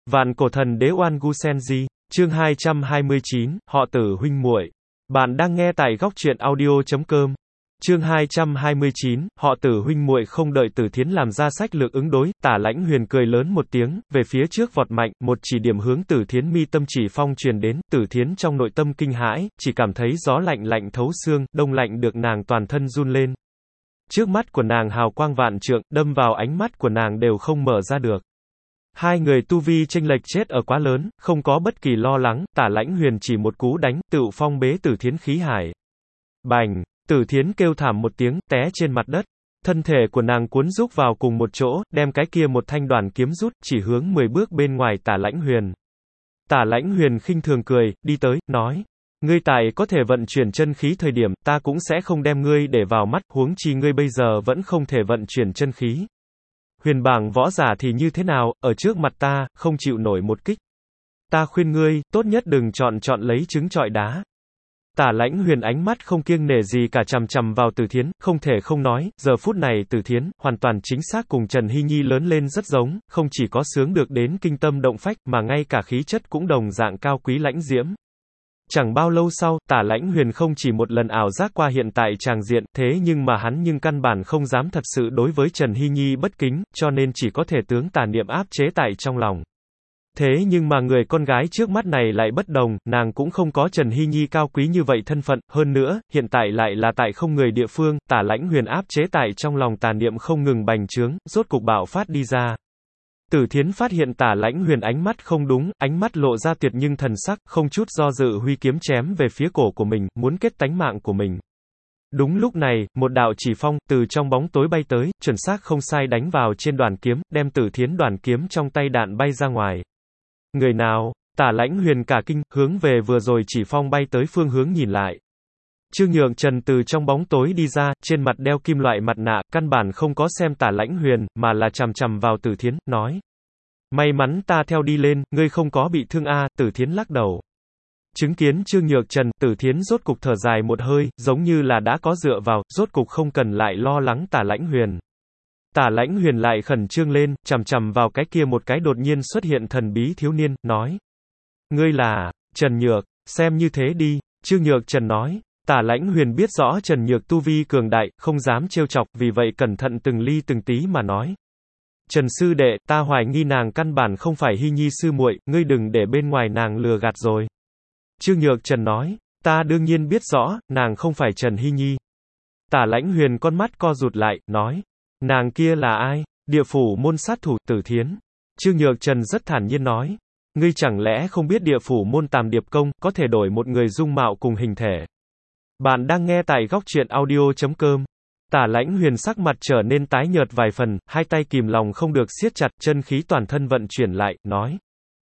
Vạn cổ thần đế Oan Gu Senji, chương 229, họ Tử huynh muội. Bạn đang nghe tại góc truyện audio.com. Chương 229, họ Tử huynh muội. Không đợi Tử Thiến làm ra sách lược ứng đối, Tả Lãnh Huyền cười lớn một tiếng, về phía trước vọt mạnh, một chỉ điểm hướng Tử Thiến mi tâm chỉ phong truyền đến, Tử Thiến trong nội tâm kinh hãi, chỉ cảm thấy gió lạnh lạnh thấu xương, đông lạnh được nàng toàn thân run lên. Trước mắt của nàng hào quang vạn trượng, đâm vào ánh mắt của nàng đều không mở ra được. Hai người tu vi chênh lệch chết ở quá lớn, không có bất kỳ lo lắng, Tả Lãnh Huyền chỉ một cú đánh, tựu phong bế Tử Thiến khí hải. Bành! Tử Thiến kêu thảm một tiếng, té trên mặt đất. Thân thể của nàng cuốn rúc vào cùng một chỗ, đem cái kia một thanh đoàn kiếm rút, chỉ hướng 10 bước bên ngoài Tả Lãnh Huyền. Tả Lãnh Huyền khinh thường cười, đi tới, nói. Ngươi tại có thể vận chuyển chân khí thời điểm, ta cũng sẽ không đem ngươi để vào mắt, huống chi ngươi bây giờ vẫn không thể vận chuyển chân khí. Huyền bảng võ giả thì như thế nào, ở trước mặt ta, không chịu nổi một kích. Ta khuyên ngươi, tốt nhất đừng chọn lấy trứng trọi đá. Tả Lãnh Huyền ánh mắt không kiêng nể gì cả chằm chằm vào Tử Thiến, không thể không nói, giờ phút này Tử Thiến, hoàn toàn chính xác cùng Trần Hy Nhi lớn lên rất giống, không chỉ có sướng được đến kinh tâm động phách, mà ngay cả khí chất cũng đồng dạng cao quý lãnh diễm. Chẳng bao lâu sau, Tả Lãnh Huyền không chỉ một lần ảo giác qua hiện tại tràng diện, thế nhưng mà hắn căn bản không dám thật sự đối với Trần Hy Nhi bất kính, cho nên chỉ có thể tướng tà niệm áp chế tại trong lòng. Thế nhưng mà người con gái trước mắt này lại bất đồng, nàng cũng không có Trần Hy Nhi cao quý như vậy thân phận, hơn nữa, hiện tại lại là tại không người địa phương, Tả Lãnh Huyền áp chế tại trong lòng tà niệm không ngừng bành trướng, rốt cục bạo phát đi ra. Tử Thiến phát hiện Tả Lãnh Huyền ánh mắt không đúng, ánh mắt lộ ra tuyệt nhưng thần sắc, không chút do dự huy kiếm chém về phía cổ của mình, muốn kết tánh mạng của mình. Đúng lúc này, một đạo chỉ phong, từ trong bóng tối bay tới, chuẩn xác không sai đánh vào trên đoàn kiếm, đem Tử Thiến đoàn kiếm trong tay đạn bay ra ngoài. Người nào? Tả Lãnh Huyền cả kinh, hướng về vừa rồi chỉ phong bay tới phương hướng nhìn lại. Trương Nhượng Trần từ trong bóng tối đi ra, trên mặt đeo kim loại mặt nạ, căn bản không có xem Tả Lãnh Huyền, mà là chằm chằm vào Tử Thiến, nói. May mắn ta theo đi lên, ngươi không có bị thương a. Tử Thiến lắc đầu. Chứng kiến Trương Nhược Trần, Tử Thiến rốt cục thở dài một hơi, giống như là đã có dựa vào, rốt cục không cần lại lo lắng Tả Lãnh Huyền. Tả Lãnh Huyền lại khẩn trương lên, chằm chằm vào cái kia một cái đột nhiên xuất hiện thần bí thiếu niên, nói. Ngươi là, Trần Nhược, xem như thế đi, Trương Nhược Trần nói. Tả Lãnh Huyền biết rõ Trần Nhược tu vi cường đại, không dám trêu chọc, vì vậy cẩn thận từng ly từng tí mà nói. Trần sư đệ, ta hoài nghi nàng căn bản không phải Hy Nhi sư muội, ngươi đừng để bên ngoài nàng lừa gạt rồi. Trương Nhược Trần nói, ta đương nhiên biết rõ, nàng không phải Trần Hy Nhi. Tả Lãnh Huyền con mắt co rụt lại, nói, nàng kia là ai? Địa phủ môn sát thủ, Tử Thiến. Trương Nhược Trần rất thản nhiên nói, ngươi chẳng lẽ không biết địa phủ môn Tàm Điệp công, có thể đổi một người dung mạo cùng hình thể. Bạn đang nghe tại góc truyện audio.com. Tả Lãnh Huyền sắc mặt trở nên tái nhợt vài phần, hai tay kìm lòng không được siết chặt, chân khí toàn thân vận chuyển lại, nói.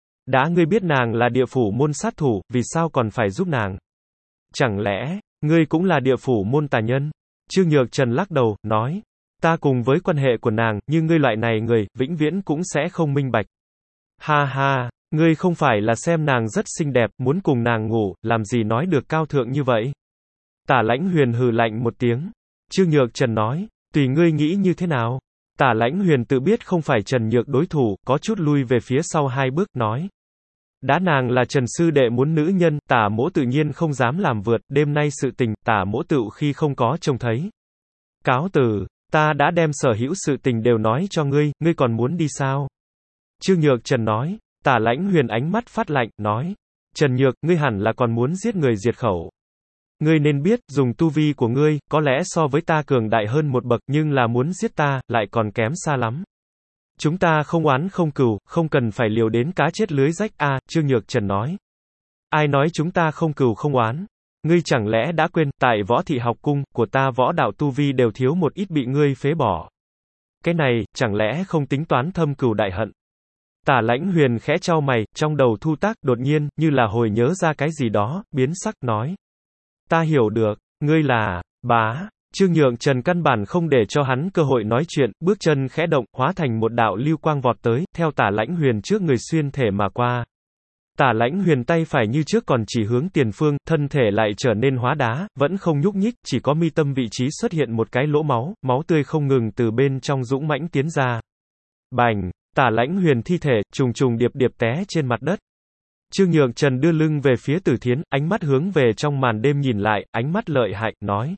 Đã ngươi biết nàng là địa phủ môn sát thủ, vì sao còn phải giúp nàng? Chẳng lẽ, ngươi cũng là địa phủ môn tà nhân? Trương Nhược Trần lắc đầu, nói. Ta cùng với quan hệ của nàng, như ngươi loại này người, vĩnh viễn cũng sẽ không minh bạch. Ha ha, ngươi không phải là xem nàng rất xinh đẹp, muốn cùng nàng ngủ, làm gì nói được cao thượng như vậy? Tả Lãnh Huyền hừ lạnh một tiếng. Trương Nhược Trần nói, tùy ngươi nghĩ như thế nào? Tả Lãnh Huyền tự biết không phải Trần Nhược đối thủ, có chút lui về phía sau hai bước, nói. Đã nàng là Trần sư đệ muốn nữ nhân, Tả mỗ tự nhiên không dám làm vượt, đêm nay sự tình, Tả mỗ tựu khi không có trông thấy. Cáo từ, ta đã đem sở hữu sự tình đều nói cho ngươi, ngươi còn muốn đi sao? Trương Nhược Trần nói. Tả Lãnh Huyền ánh mắt phát lạnh, nói. Trần Nhược, ngươi hẳn là còn muốn giết người diệt khẩu. Ngươi nên biết, dùng tu vi của ngươi, có lẽ so với ta cường đại hơn một bậc, nhưng là muốn giết ta, lại còn kém xa lắm. Chúng ta không oán không cừu, không cần phải liều đến cá chết lưới rách a. Trương Nhược Trần nói. Ai nói chúng ta không cừu không oán? Ngươi chẳng lẽ đã quên, tại Võ Thị học cung, của ta võ đạo tu vi đều thiếu một ít bị ngươi phế bỏ. Cái này, chẳng lẽ không tính toán thâm cừu đại hận? Tả Lãnh Huyền khẽ chau mày, trong đầu thu tác, đột nhiên, như là hồi nhớ ra cái gì đó, biến sắc, nói. Ta hiểu được, ngươi là, bá. Trương Nhượng Trần căn bản không để cho hắn cơ hội nói chuyện, bước chân khẽ động, hóa thành một đạo lưu quang vọt tới, theo Tả Lãnh Huyền trước người xuyên thể mà qua. Tả Lãnh Huyền tay phải như trước còn chỉ hướng tiền phương, thân thể lại trở nên hóa đá, vẫn không nhúc nhích, chỉ có mi tâm vị trí xuất hiện một cái lỗ máu, máu tươi không ngừng từ bên trong dũng mãnh tiến ra. Bành! Tả Lãnh Huyền thi thể, trùng trùng điệp điệp té trên mặt đất. Trương Nhược Trần đưa lưng về phía Tử Thiến, ánh mắt hướng về trong màn đêm nhìn lại, ánh mắt lợi hại, nói.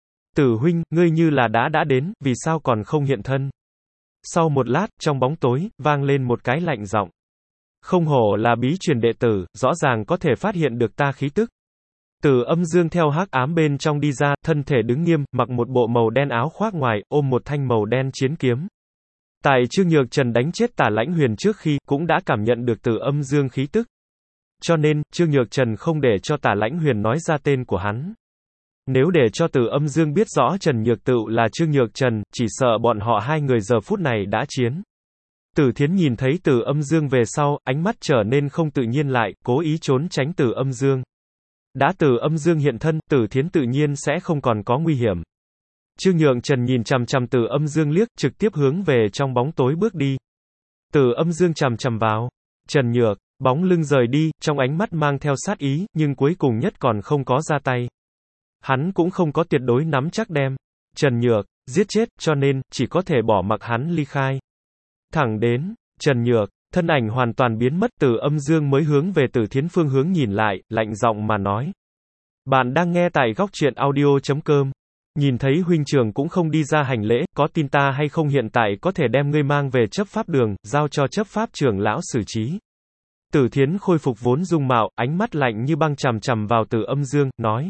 Tử huynh, ngươi như là đã đến, vì sao còn không hiện thân? Sau một lát, trong bóng tối, vang lên một cái lạnh giọng. Không hổ là bí truyền đệ tử, rõ ràng có thể phát hiện được ta khí tức. Từ Âm Dương theo hắc ám bên trong đi ra, thân thể đứng nghiêm, mặc một bộ màu đen áo khoác ngoài, ôm một thanh màu đen chiến kiếm. Tại Trương Nhược Trần đánh chết Tả Lãnh Huyền trước khi, cũng đã cảm nhận được Từ Âm Dương khí tức. Cho nên, Trương Nhược Trần không để cho Tả Lãnh Huyền nói ra tên của hắn. Nếu để cho Từ Âm Dương biết rõ Trần Nhược Tựu là Trương Nhược Trần, chỉ sợ bọn họ hai người giờ phút này đã chiến. Tử Thiến nhìn thấy Từ Âm Dương về sau, ánh mắt trở nên không tự nhiên lại, cố ý trốn tránh Từ Âm Dương. Đã Từ Âm Dương hiện thân, Tử Thiến tự nhiên sẽ không còn có nguy hiểm. Trương Nhược Trần nhìn chằm chằm Từ Âm Dương liếc, trực tiếp hướng về trong bóng tối bước đi. Từ Âm Dương chằm chằm vào. Trần Nhược, bóng lưng rời đi, trong ánh mắt mang theo sát ý, nhưng cuối cùng nhất còn không có ra tay. Hắn cũng không có tuyệt đối nắm chắc đem Trần Nhược giết chết, cho nên chỉ có thể bỏ mặc hắn ly khai. Thẳng đến Trần Nhược, thân ảnh hoàn toàn biến mất, Từ Âm Dương mới hướng về Tử Thiến phương hướng nhìn lại, lạnh giọng mà nói. Bạn đang nghe tại góc truyện audio.com. Nhìn thấy huynh trưởng cũng không đi ra hành lễ, có tin ta hay không hiện tại có thể đem ngươi mang về chấp pháp đường, giao cho chấp pháp trưởng lão xử trí. Tử Thiến khôi phục vốn dung mạo, ánh mắt lạnh như băng chằm chằm vào Từ Âm Dương, nói.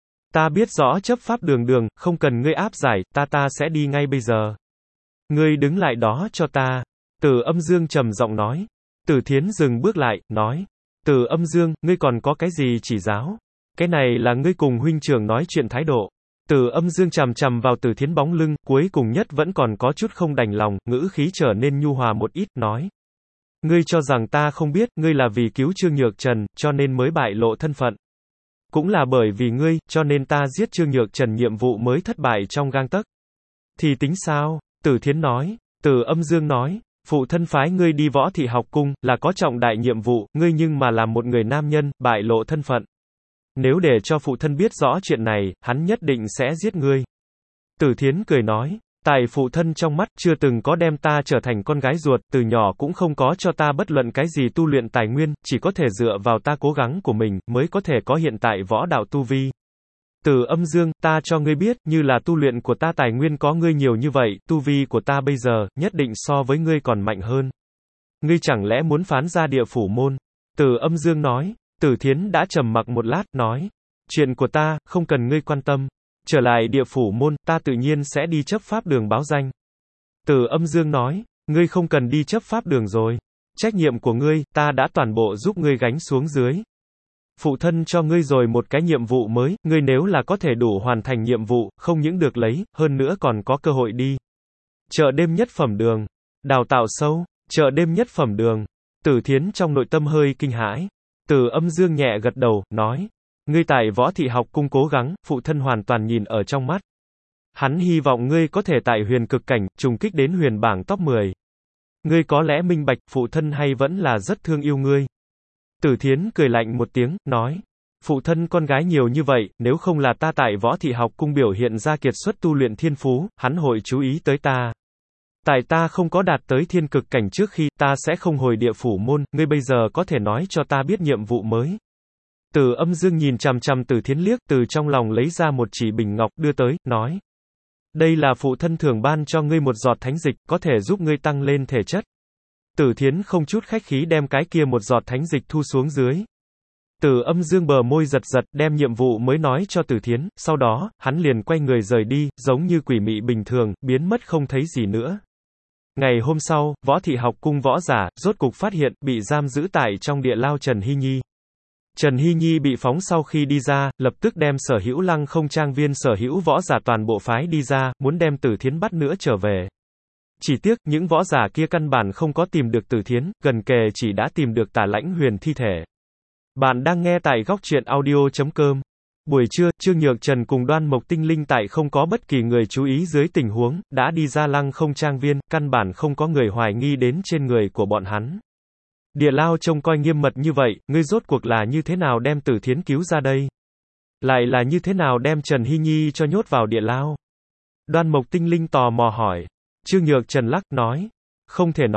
Ta biết rõ chấp pháp đường, không cần ngươi áp giải, ta sẽ đi ngay bây giờ. Ngươi đứng lại đó cho ta. Từ Âm Dương trầm giọng nói. Tử Thiến dừng bước lại, nói. Từ Âm Dương, ngươi còn có cái gì chỉ giáo? Cái này là ngươi cùng huynh trưởng nói chuyện thái độ. Từ Âm Dương chằm chằm vào Tử Thiến bóng lưng, cuối cùng nhất vẫn còn có chút không đành lòng, ngữ khí trở nên nhu hòa một ít, nói. Ngươi cho rằng ta không biết, ngươi là vì cứu Trương Nhược Trần, cho nên mới bại lộ thân phận. Cũng là bởi vì ngươi, cho nên ta giết Trương Nhược Trần nhiệm vụ mới thất bại trong gang tấc. Thì tính sao? Tử Thiến nói. Từ Âm Dương nói. Phụ thân phái ngươi đi Võ Thị học cung, là có trọng đại nhiệm vụ, ngươi nhưng mà là một người nam nhân, bại lộ thân phận. Nếu để cho phụ thân biết rõ chuyện này, hắn nhất định sẽ giết ngươi. Tử Thiến cười nói. Tại phụ thân trong mắt, chưa từng có đem ta trở thành con gái ruột, từ nhỏ cũng không có cho ta bất luận cái gì tu luyện tài nguyên, chỉ có thể dựa vào ta cố gắng của mình, mới có thể có hiện tại võ đạo tu vi. Từ Âm Dương, ta cho ngươi biết, như là tu luyện của ta tài nguyên có ngươi nhiều như vậy, tu vi của ta bây giờ, nhất định so với ngươi còn mạnh hơn. Ngươi chẳng lẽ muốn phán ra địa phủ môn? Từ Âm Dương nói. Tử Thiến đã trầm mặc một lát, nói. Chuyện của ta, không cần ngươi quan tâm. Trở lại địa phủ môn, ta tự nhiên sẽ đi chấp pháp đường báo danh. Từ Âm Dương nói, ngươi không cần đi chấp pháp đường rồi. Trách nhiệm của ngươi, ta đã toàn bộ giúp ngươi gánh xuống dưới. Phụ thân cho ngươi rồi một cái nhiệm vụ mới, ngươi nếu là có thể đủ hoàn thành nhiệm vụ, không những được lấy, hơn nữa còn có cơ hội đi. Chợ đêm nhất phẩm đường. Đào tạo sâu. Chợ đêm nhất phẩm đường. Tử Thiến trong nội tâm hơi kinh hãi. Từ Âm Dương nhẹ gật đầu, nói. Ngươi tại Võ Thị học cung cố gắng, phụ thân hoàn toàn nhìn ở trong mắt. Hắn hy vọng ngươi có thể tại huyền cực cảnh, trùng kích đến huyền bảng top 10. Ngươi có lẽ minh bạch, phụ thân hay vẫn là rất thương yêu ngươi. Tử Thiến cười lạnh một tiếng, nói. Phụ thân con gái nhiều như vậy, nếu không là ta tại Võ Thị học cung biểu hiện ra kiệt xuất tu luyện thiên phú, hắn hội chú ý tới ta. Tại ta không có đạt tới thiên cực cảnh trước khi, ta sẽ không hồi địa phủ môn, ngươi bây giờ có thể nói cho ta biết nhiệm vụ mới. Từ Âm Dương nhìn chằm chằm Tử Thiến liếc, từ trong lòng lấy ra một chỉ bình ngọc đưa tới, nói. Đây là phụ thân thường ban cho ngươi một giọt thánh dịch, có thể giúp ngươi tăng lên thể chất. Tử Thiến không chút khách khí đem cái kia một giọt thánh dịch thu xuống dưới. Từ Âm Dương bờ môi giật giật, đem nhiệm vụ mới nói cho Tử Thiến, sau đó, hắn liền quay người rời đi, giống như quỷ mị bình thường, biến mất không thấy gì nữa. Ngày hôm sau, Võ Thị học cung võ giả, rốt cục phát hiện, bị giam giữ tại trong địa lao Trần Hy Nhi. Trần Hy Nhi bị phóng sau khi đi ra, lập tức đem sở hữu Lăng Không trang viên sở hữu võ giả toàn bộ phái đi ra, muốn đem Tử Thiến bắt nữa trở về. Chỉ tiếc, những võ giả kia căn bản không có tìm được Tử Thiến, gần kề chỉ đã tìm được Tả Lãnh Huyền thi thể. Bạn đang nghe tại góc truyện audio.com. Buổi trưa, Trương Nhược Trần cùng Đoan Mộc Tinh Linh tại không có bất kỳ người chú ý dưới tình huống, đã đi ra Lăng Không trang viên, căn bản không có người hoài nghi đến trên người của bọn hắn. Địa lao trông coi nghiêm mật như vậy, ngươi rốt cuộc là như thế nào đem Tử Thiến cứu ra đây? Lại là như thế nào đem Trần Hy Nhi cho nhốt vào địa lao? Đoan Mộc Tinh Linh tò mò hỏi. Trương Nhược Trần lắc, nói. Không thể nói.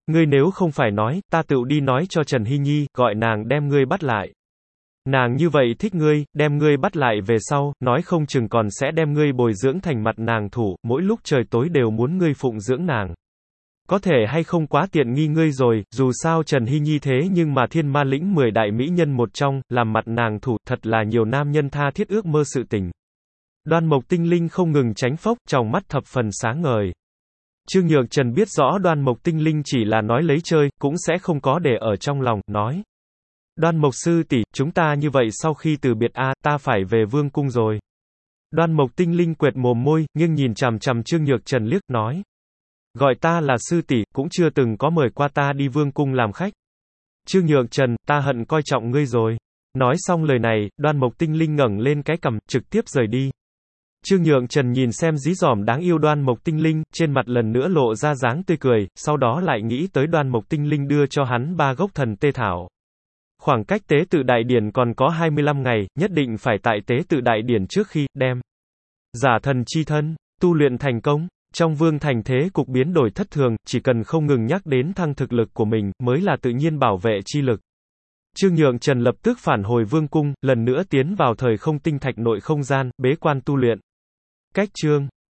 Ngươi nếu không phải nói, ta tựu đi nói cho Trần Hy Nhi, gọi nàng đem ngươi bắt lại. Nàng như vậy thích ngươi, đem ngươi bắt lại về sau, nói không chừng còn sẽ đem ngươi bồi dưỡng thành mặt nàng thủ, mỗi lúc trời tối đều muốn ngươi phụng dưỡng nàng. Có thể hay không quá tiện nghi ngươi rồi, dù sao Trần Hy Nhi thế nhưng mà Thiên Ma lĩnh 10 đại mỹ nhân một trong, làm mặt nàng thủ, thật là nhiều nam nhân tha thiết ước mơ sự tình. Đoan Mộc Tinh Linh không ngừng tránh phốc, tròng mắt thập phần sáng ngời. Trương Nhược Trần biết rõ Đoan Mộc Tinh Linh chỉ là nói lấy chơi, cũng sẽ không có để ở trong lòng, nói. Đoan Mộc sư tỷ, chúng ta như vậy sau khi từ biệt ta phải về vương cung rồi. Đoan Mộc Tinh Linh quệt mồm môi, nghiêng nhìn chằm chằm Trương Nhược Trần liếc, nói. Gọi ta là sư tỷ, cũng chưa từng có mời qua ta đi vương cung làm khách. Trương Nhược Trần, ta hận coi trọng ngươi rồi. Nói xong lời này, Đoan Mộc Tinh Linh ngẩng lên cái cằm, trực tiếp rời đi. Trương Nhượng Trần nhìn xem dí dỏm đáng yêu Đoan Mộc Tinh Linh, trên mặt lần nữa lộ ra dáng tươi cười, sau đó lại nghĩ tới Đoan Mộc Tinh Linh đưa cho hắn 3 gốc thần tê thảo. Khoảng cách tế tự đại điển còn có 25 ngày, nhất định phải tại tế tự đại điển trước khi đem giả thần chi thân tu luyện thành công. Trong vương thành thế cục biến đổi thất thường, chỉ cần không ngừng nhắc đến thăng thực lực của mình, mới là tự nhiên bảo vệ chi lực. Trương Nhượng Trần lập tức phản hồi vương cung, lần nữa tiến vào thời không tinh thạch nội không gian, bế quan tu luyện. Cách chương